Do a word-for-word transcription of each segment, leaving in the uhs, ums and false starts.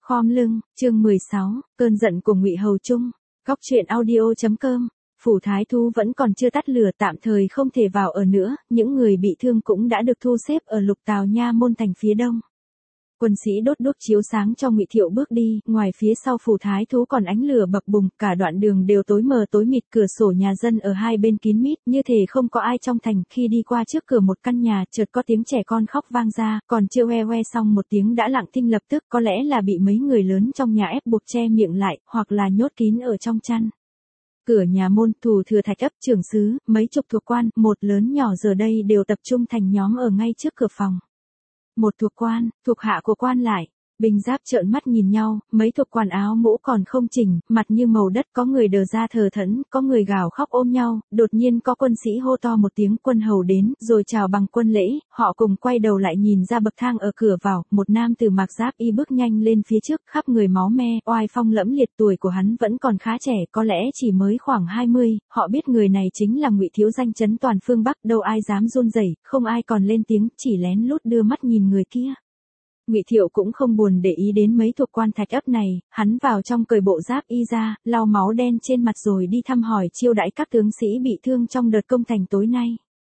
Khom lưng, chương mười sáu, cơn giận của Ngụy Hầu Trung. Góc truyện audio chấm com. Phủ thái thú vẫn còn chưa tắt lửa, tạm thời không thể vào ở nữa, những người bị thương cũng đã được thu xếp ở Lục Tào Nha môn thành phía đông. Quân sĩ đốt đuốc chiếu sáng cho Ngụy Thiệu bước đi, ngoài phía sau phủ thái thú còn ánh lửa bập bùng, cả đoạn đường đều tối mờ tối mịt, cửa sổ nhà dân ở hai bên kín mít, như thể không có ai trong thành. Khi đi qua trước cửa một căn nhà, chợt có tiếng trẻ con khóc vang ra, còn chưa hoe hoe xong một tiếng đã lặng thinh lập tức, có lẽ là bị mấy người lớn trong nhà ép buộc che miệng lại, hoặc là nhốt kín ở trong chăn. Cửa nhà môn, thủ thừa Thạch ấp, trưởng xứ, mấy chục thuộc quan, một lớn nhỏ giờ đây đều tập trung thành nhóm ở ngay trước cửa phòng. Một thuộc quan, thuộc hạ của quan lại, binh giáp trợn mắt nhìn nhau, mấy thuộc quan áo mũ còn không chỉnh, mặt như màu đất, có người đờ ra thờ thẫn, có người gào khóc ôm nhau, đột nhiên có quân sĩ hô to một tiếng quân hầu đến, rồi chào bằng quân lễ, họ cùng quay đầu lại nhìn ra bậc thang ở cửa vào, một nam từ mặc giáp y bước nhanh lên phía trước, khắp người máu me, oai phong lẫm liệt, tuổi của hắn vẫn còn khá trẻ, có lẽ chỉ mới khoảng hai mươi, họ biết người này chính là Ngụy Thiếu danh chấn toàn phương Bắc, đâu ai dám run rẩy, không ai còn lên tiếng, chỉ lén lút đưa mắt nhìn người kia. Ngụy Thiệu cũng không buồn để ý đến mấy thuộc quan Thạch ấp này, hắn vào trong cởi bộ giáp y ra, lau máu đen trên mặt rồi đi thăm hỏi chiêu đãi các tướng sĩ bị thương trong đợt công thành tối nay.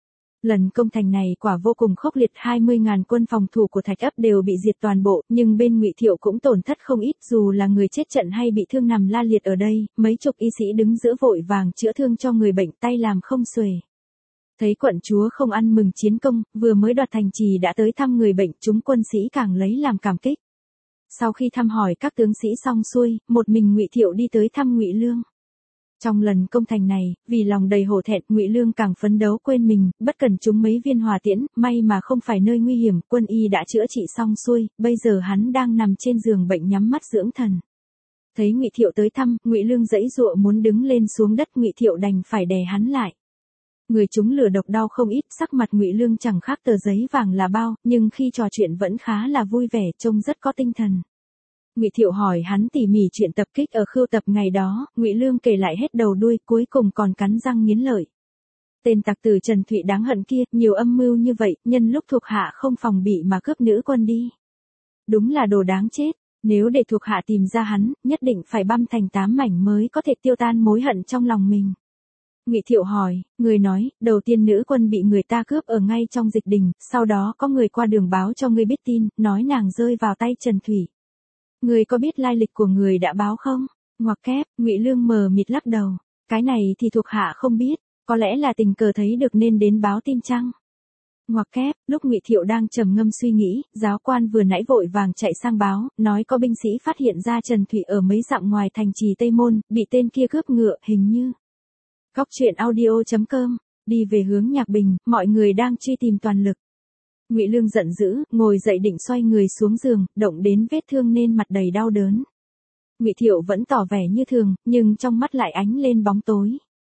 Lần công thành này quả vô cùng khốc liệt, hai mươi ngàn quân phòng thủ của Thạch ấp đều bị diệt toàn bộ, nhưng bên Ngụy Thiệu cũng tổn thất không ít, dù là người chết trận hay bị thương nằm la liệt ở đây, mấy chục y sĩ đứng giữa vội vàng chữa thương cho người bệnh, tay làm không xuể. Thấy quận chúa không ăn mừng chiến công, vừa mới đoạt thành trì đã tới thăm người bệnh, chúng quân sĩ càng lấy làm cảm kích. Sau khi thăm hỏi các tướng sĩ xong xuôi, một mình Ngụy Thiệu đi tới thăm Ngụy Lương. Trong lần công thành này, vì lòng đầy hổ thẹn, Ngụy Lương càng phấn đấu quên mình, bất cần trúng mấy viên hỏa tiễn, may mà không phải nơi nguy hiểm, quân y đã chữa trị xong xuôi, bây giờ hắn đang nằm trên giường bệnh nhắm mắt dưỡng thần. Thấy Ngụy Thiệu tới thăm, Ngụy Lương giãy giụa muốn đứng lên xuống đất, Ngụy Thiệu đành phải đè hắn lại. Người chúng lửa độc đau không ít, sắc mặt Ngụy Lương chẳng khác tờ giấy vàng là bao, nhưng khi trò chuyện vẫn khá là vui vẻ, trông rất có tinh thần. Ngụy Thiệu hỏi hắn tỉ mỉ chuyện tập kích ở Khưu Tập ngày đó, Ngụy Lương kể lại hết đầu đuôi, cuối cùng còn cắn răng nghiến lợi. Tên tặc tử Trần Thụy đáng hận kia, nhiều âm mưu như vậy, nhân lúc thuộc hạ không phòng bị mà cướp nữ quân đi. Đúng là đồ đáng chết, nếu để thuộc hạ tìm ra hắn, nhất định phải băm thành tám mảnh mới có thể tiêu tan mối hận trong lòng mình. Ngụy Thiệu hỏi, người nói, đầu tiên nữ quân bị người ta cướp ở ngay trong dịch đình, sau đó có người qua đường báo cho ngươi biết tin, nói nàng rơi vào tay Trần Thủy. Người có biết lai lịch của người đã báo không? Ngoặc kép, Ngụy Lương mờ mịt lắc đầu, cái này thì thuộc hạ không biết, có lẽ là tình cờ thấy được nên đến báo tin chăng? Ngoặc kép, lúc Ngụy Thiệu đang trầm ngâm suy nghĩ, giáo quan vừa nãy vội vàng chạy sang báo, nói có binh sĩ phát hiện ra Trần Thủy ở mấy dặm ngoài thành trì Tây Môn, bị tên kia cướp ngựa, hình như. Góc truyện audio chấm com, đi về hướng Nhạc Bình, mọi người đang truy tìm toàn lực. Ngụy Lương giận dữ, ngồi dậy định xoay người xuống giường, động đến vết thương nên mặt đầy đau đớn. Ngụy Thiệu vẫn tỏ vẻ như thường, nhưng trong mắt lại ánh lên bóng tối.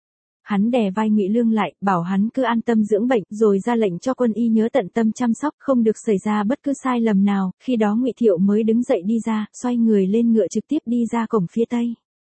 Hắn đè vai Ngụy Lương lại, bảo hắn cứ an tâm dưỡng bệnh, rồi ra lệnh cho quân y nhớ tận tâm chăm sóc, không được xảy ra bất cứ sai lầm nào. Khi đó Ngụy Thiệu mới đứng dậy đi ra, xoay người lên ngựa trực tiếp đi ra cổng phía tây.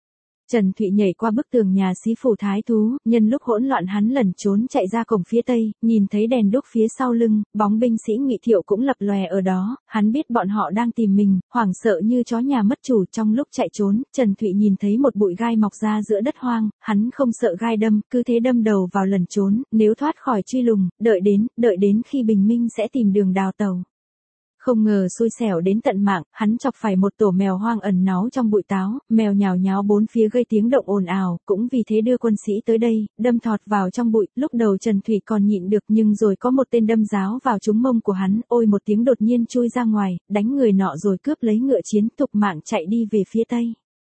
Trần Thụy nhảy qua bức tường nhà xí phủ thái thú, nhân lúc hỗn loạn hắn lẩn trốn chạy ra cổng phía tây, nhìn thấy đèn đuốc phía sau lưng, bóng binh sĩ Ngụy Thiệu cũng lập lòe ở đó, hắn biết bọn họ đang tìm mình, hoảng sợ như chó nhà mất chủ. Trong lúc chạy trốn, Trần Thụy nhìn thấy một bụi gai mọc ra giữa đất hoang, hắn không sợ gai đâm, cứ thế đâm đầu vào lẩn trốn, nếu thoát khỏi truy lùng, đợi đến, đợi đến khi bình minh sẽ tìm đường đào tàu. Không ngờ xui xẻo đến tận mạng, hắn chọc phải một tổ mèo hoang ẩn náu trong bụi táo, mèo nhào nháo bốn phía gây tiếng động ồn ào, cũng vì thế đưa quân sĩ tới đây, đâm thọt vào trong bụi. Lúc đầu Trần Thủy còn nhịn được, nhưng rồi có một tên đâm giáo vào trúng mông của hắn, ôi một tiếng đột nhiên chui ra ngoài, đánh người nọ rồi cướp lấy ngựa chiến, tục mạng chạy đi về phía tây.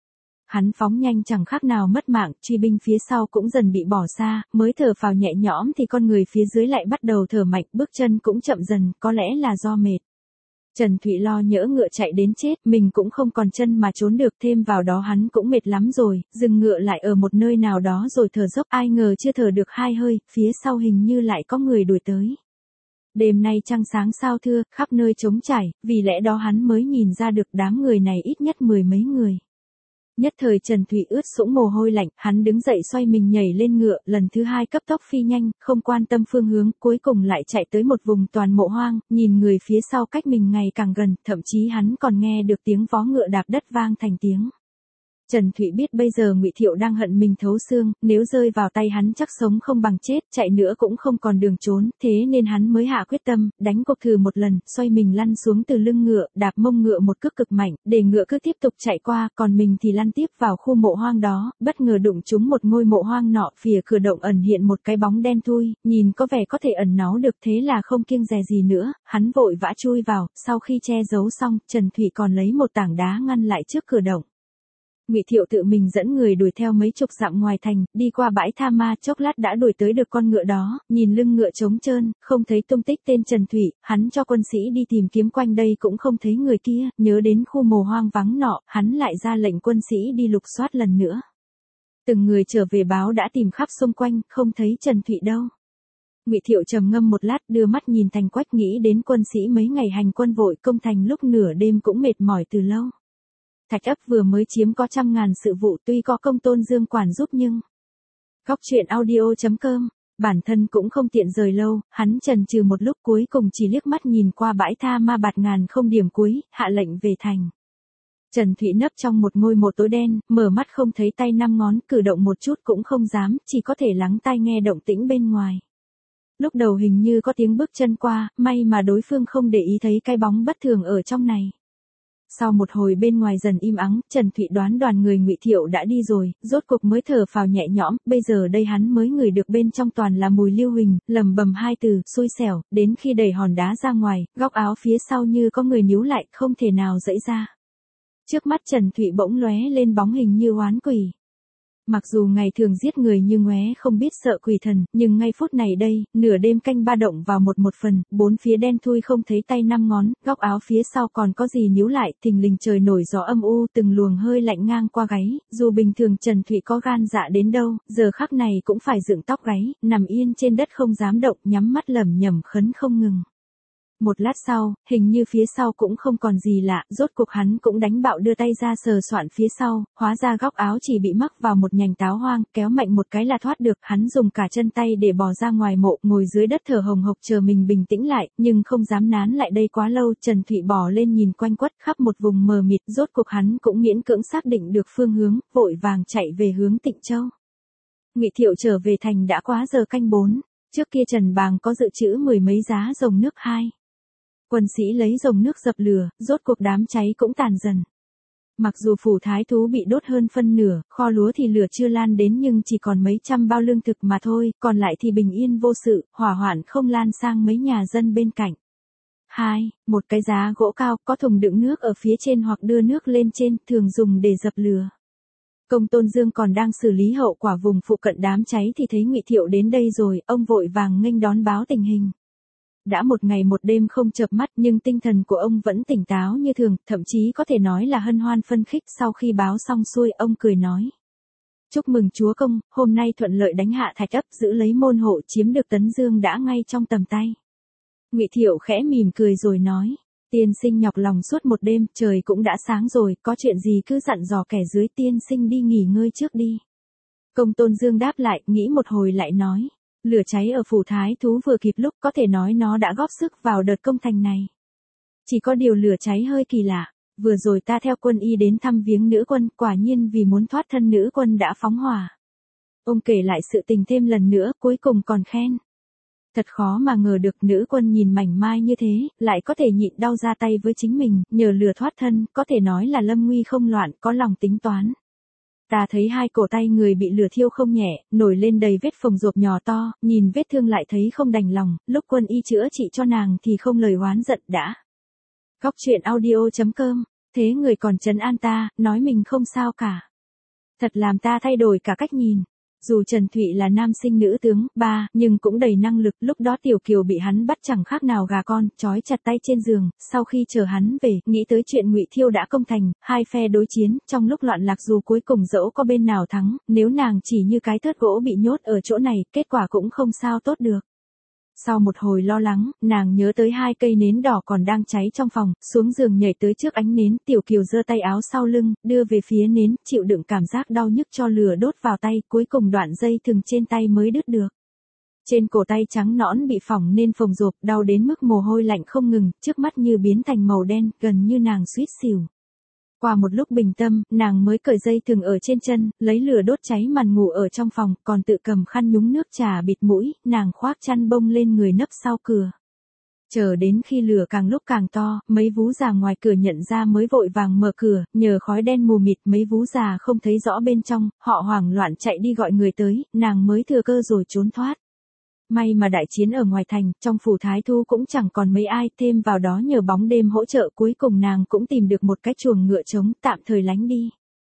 Hắn phóng nhanh chẳng khác nào mất mạng, truy binh phía sau cũng dần bị bỏ xa, mới thở phào nhẹ nhõm thì con người phía dưới lại bắt đầu thở mạnh, bước chân cũng chậm dần, có lẽ là do mệt. Trần Thụy lo nhỡ ngựa chạy đến chết, mình cũng không còn chân mà trốn được, thêm vào đó hắn cũng mệt lắm rồi, dừng ngựa lại ở một nơi nào đó rồi thở dốc, ai ngờ chưa thở được hai hơi, phía sau hình như lại có người đuổi tới. Đêm nay trăng sáng sao thưa, khắp nơi trống trải, vì lẽ đó hắn mới nhìn ra được đám người này ít nhất mười mấy người. Nhất thời Trần Thụy ướt sũng mồ hôi lạnh, hắn đứng dậy xoay mình nhảy lên ngựa, lần thứ hai cấp tốc phi nhanh, không quan tâm phương hướng, cuối cùng lại chạy tới một vùng toàn mộ hoang, nhìn người phía sau cách mình ngày càng gần, thậm chí hắn còn nghe được tiếng vó ngựa đạp đất vang thành tiếng. Trần Thụy biết bây giờ Ngụy Thiệu đang hận mình thấu xương, nếu rơi vào tay hắn chắc sống không bằng chết, chạy nữa cũng không còn đường trốn, thế nên hắn mới hạ quyết tâm, đánh cuộc thử một lần, xoay mình lăn xuống từ lưng ngựa, đạp mông ngựa một cước cực mạnh, để ngựa cứ tiếp tục chạy qua, còn mình thì lăn tiếp vào khu mộ hoang đó, bất ngờ đụng trúng một ngôi mộ hoang nọ, phía cửa động ẩn hiện một cái bóng đen thui, nhìn có vẻ có thể ẩn náu được, thế là không kiêng dè gì nữa, hắn vội vã chui vào, sau khi che giấu xong, Trần Thụy còn lấy một tảng đá ngăn lại trước cửa động. Ngụy Thiệu tự mình dẫn người đuổi theo mấy chục dặm ngoài thành, đi qua bãi tha ma, chốc lát đã đuổi tới được con ngựa đó, nhìn lưng ngựa trống trơn, không thấy tung tích tên Trần Thụy, hắn cho quân sĩ đi tìm kiếm quanh đây cũng không thấy người kia, nhớ đến khu mồ hoang vắng nọ, hắn lại ra lệnh quân sĩ đi lục soát lần nữa. Từng người trở về báo đã tìm khắp xung quanh, không thấy Trần Thụy đâu. Ngụy Thiệu trầm ngâm một lát, đưa mắt nhìn thành quách, nghĩ đến quân sĩ mấy ngày hành quân vội công thành lúc nửa đêm cũng mệt mỏi từ lâu. Thạch ấp vừa mới chiếm có trăm ngàn sự vụ, tuy có công tôn dương quản giúp nhưng... Góc truyện audio chấm com, bản thân cũng không tiện rời lâu, hắn chần chừ một lúc cuối cùng chỉ liếc mắt nhìn qua bãi tha ma bạt ngàn không điểm cuối, hạ lệnh về thành. Trần Thụy nấp trong một ngôi mộ tối đen, mở mắt không thấy tay năm ngón, cử động một chút cũng không dám, chỉ có thể lắng tai nghe động tĩnh bên ngoài. Lúc đầu hình như có tiếng bước chân qua, may mà đối phương không để ý thấy cái bóng bất thường ở trong này. Sau một hồi bên ngoài dần im ắng, Trần Thụy đoán đoàn người Ngụy Thiệu đã đi rồi, rốt cục mới thở phào nhẹ nhõm, bây giờ đây hắn mới ngửi được bên trong toàn là mùi lưu huỳnh, lầm bầm hai từ, xui xẻo, đến khi đẩy hòn đá ra ngoài, góc áo phía sau như có người níu lại, không thể nào giãy ra. Trước mắt Trần Thụy bỗng lóe lên bóng hình như oán quỷ. Mặc dù ngày thường giết người như ngoé không biết sợ quỷ thần, nhưng ngay phút này đây, nửa đêm canh ba động vào một một phần, bốn phía đen thui không thấy tay năm ngón, góc áo phía sau còn có gì níu lại, thình lình trời nổi gió âm u, từng luồng hơi lạnh ngang qua gáy, dù bình thường Trần Thụy có gan dạ đến đâu, giờ khắc này cũng phải dựng tóc gáy, nằm yên trên đất không dám động, nhắm mắt lẩm nhẩm khấn không ngừng. Một lát sau, hình như phía sau cũng không còn gì lạ, rốt cuộc hắn cũng đánh bạo đưa tay ra sờ soạn phía sau, hóa ra góc áo chỉ bị mắc vào một nhành táo hoang, kéo mạnh một cái là thoát được, hắn dùng cả chân tay để bò ra ngoài mộ, ngồi dưới đất thở hồng hộc chờ mình bình tĩnh lại, nhưng không dám nán lại đây quá lâu, Trần Thụy bò lên nhìn quanh quất khắp một vùng mờ mịt, rốt cuộc hắn cũng miễn cưỡng xác định được phương hướng, vội vàng chạy về hướng Tịnh Châu. Ngụy Thiệu trở về thành đã quá giờ canh bốn, trước kia Trần Bàng có dự trữ mười mấy giá rồng nước hai. Quân sĩ lấy rồng nước dập lửa, rốt cuộc đám cháy cũng tàn dần. Mặc dù phủ thái thú bị đốt hơn phân nửa, kho lúa thì lửa chưa lan đến nhưng chỉ còn mấy trăm bao lương thực mà thôi, còn lại thì bình yên vô sự, hỏa hoạn không lan sang mấy nhà dân bên cạnh. hai. Một cái giá gỗ cao, có thùng đựng nước ở phía trên hoặc đưa nước lên trên, thường dùng để dập lửa. Công Tôn Dương còn đang xử lý hậu quả vùng phụ cận đám cháy thì thấy Ngụy Thiệu đến đây rồi, ông vội vàng nghênh đón báo tình hình. Đã một ngày một đêm không chợp mắt nhưng tinh thần của ông vẫn tỉnh táo như thường, thậm chí có thể nói là hân hoan phân khích. Sau khi báo xong xuôi, ông cười nói: Chúc mừng chúa công, hôm nay thuận lợi đánh hạ Thạch ấp, giữ lấy môn hộ, chiếm được Tấn Dương đã ngay trong tầm tay. Ngụy Thiệu khẽ mỉm cười rồi nói: Tiên sinh nhọc lòng suốt một đêm, trời cũng đã sáng rồi, có chuyện gì cứ dặn dò kẻ dưới, tiên sinh đi nghỉ ngơi trước đi. Công Tôn Dương đáp lại, nghĩ một hồi lại nói: Lửa cháy ở phủ thái thú vừa kịp lúc, có thể nói nó đã góp sức vào đợt công thành này. Chỉ có điều lửa cháy hơi kỳ lạ, vừa rồi ta theo quân y đến thăm viếng nữ quân, quả nhiên vì muốn thoát thân nữ quân đã phóng hỏa. Ông kể lại sự tình thêm lần nữa, cuối cùng còn khen: Thật khó mà ngờ được nữ quân nhìn mảnh mai như thế, lại có thể nhịn đau ra tay với chính mình, nhờ lửa thoát thân, có thể nói là lâm nguy không loạn, có lòng tính toán. Ta thấy hai cổ tay người bị lửa thiêu không nhẹ, nổi lên đầy vết phồng rộp nhỏ to, nhìn vết thương lại thấy không đành lòng, lúc quân y chữa trị cho nàng thì không lời oán giận đã. Góc truyện audio chấm com, thế người còn trấn an ta, nói mình không sao cả. Thật làm ta thay đổi cả cách nhìn. Dù Trần Thụy là nam sinh nữ tướng, ba, nhưng cũng đầy năng lực, lúc đó Tiểu Kiều bị hắn bắt chẳng khác nào gà con, trói chặt tay trên giường, sau khi chờ hắn về, nghĩ tới chuyện Ngụy Thiêu đã công thành, hai phe đối chiến, trong lúc loạn lạc dù cuối cùng dẫu có bên nào thắng, nếu nàng chỉ như cái thớt gỗ bị nhốt ở chỗ này, kết quả cũng không sao tốt được. Sau một hồi lo lắng, nàng nhớ tới hai cây nến đỏ còn đang cháy trong phòng, xuống giường nhảy tới trước ánh nến, Tiểu Kiều giơ tay áo sau lưng, đưa về phía nến, chịu đựng cảm giác đau nhức cho lửa đốt vào tay, cuối cùng đoạn dây thừng trên tay mới đứt được. Trên cổ tay trắng nõn bị phỏng nên phồng rộp, đau đến mức mồ hôi lạnh không ngừng, trước mắt như biến thành màu đen, gần như nàng suýt xỉu. Qua một lúc bình tâm, nàng mới cởi dây thừng ở trên chân, lấy lửa đốt cháy màn ngủ ở trong phòng, còn tự cầm khăn nhúng nước trà bịt mũi, nàng khoác chăn bông lên người nấp sau cửa. Chờ đến khi lửa càng lúc càng to, mấy vú già ngoài cửa nhận ra mới vội vàng mở cửa, nhờ khói đen mù mịt mấy vú già không thấy rõ bên trong, họ hoảng loạn chạy đi gọi người tới, nàng mới thừa cơ rồi trốn thoát. May mà đại chiến ở ngoài thành, trong phủ Thái Thu cũng chẳng còn mấy ai, thêm vào đó nhờ bóng đêm hỗ trợ cuối cùng nàng cũng tìm được một cái chuồng ngựa trống, tạm thời lánh đi.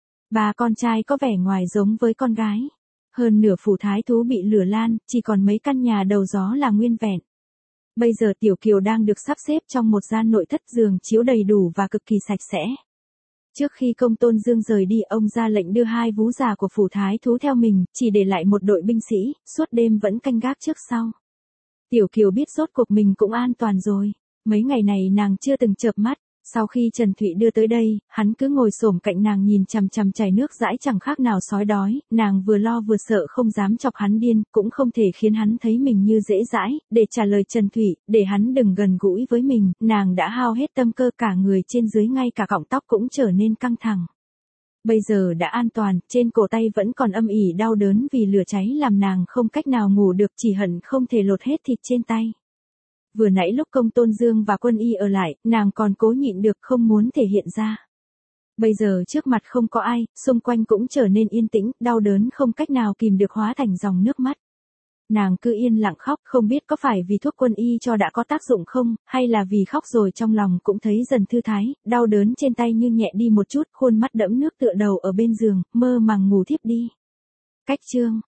Ba con trai có vẻ ngoài giống với con gái. Hơn nửa phủ Thái Thu bị lửa lan, chỉ còn mấy căn nhà đầu gió là nguyên vẹn. Bây giờ Tiểu Kiều đang được sắp xếp trong một gian nội thất, giường chiếu đầy đủ và cực kỳ sạch sẽ. Trước khi Công Tôn Dương rời đi, ông ra lệnh đưa hai vú già của phủ Thái Thú theo mình, chỉ để lại một đội binh sĩ, suốt đêm vẫn canh gác trước sau. Tiểu Kiều biết rốt cuộc mình cũng an toàn rồi. Mấy ngày này nàng chưa từng chợp mắt. Sau khi Trần Thụy đưa tới đây, hắn cứ ngồi xổm cạnh nàng nhìn chằm chằm chảy nước dãi chẳng khác nào sói đói, nàng vừa lo vừa sợ không dám chọc hắn điên, cũng không thể khiến hắn thấy mình như dễ dãi, để trả lời Trần Thụy, để hắn đừng gần gũi với mình, nàng đã hao hết tâm cơ, cả người trên dưới ngay cả cọng tóc cũng trở nên căng thẳng. Bây giờ đã an toàn, trên cổ tay vẫn còn âm ỉ đau đớn vì lửa cháy làm nàng không cách nào ngủ được, chỉ hận không thể lột hết thịt trên tay. Vừa nãy lúc Công Tôn Dương và Quân Y ở lại, nàng còn cố nhịn được không muốn thể hiện ra. Bây giờ trước mặt không có ai, xung quanh cũng trở nên yên tĩnh, đau đớn không cách nào kìm được hóa thành dòng nước mắt. Nàng cứ yên lặng khóc, không biết có phải vì thuốc Quân Y cho đã có tác dụng không, hay là vì khóc rồi trong lòng cũng thấy dần thư thái, đau đớn trên tay như nhẹ đi một chút, khuôn mắt đẫm nước tựa đầu ở bên giường, mơ màng ngủ thiếp đi. Cách chương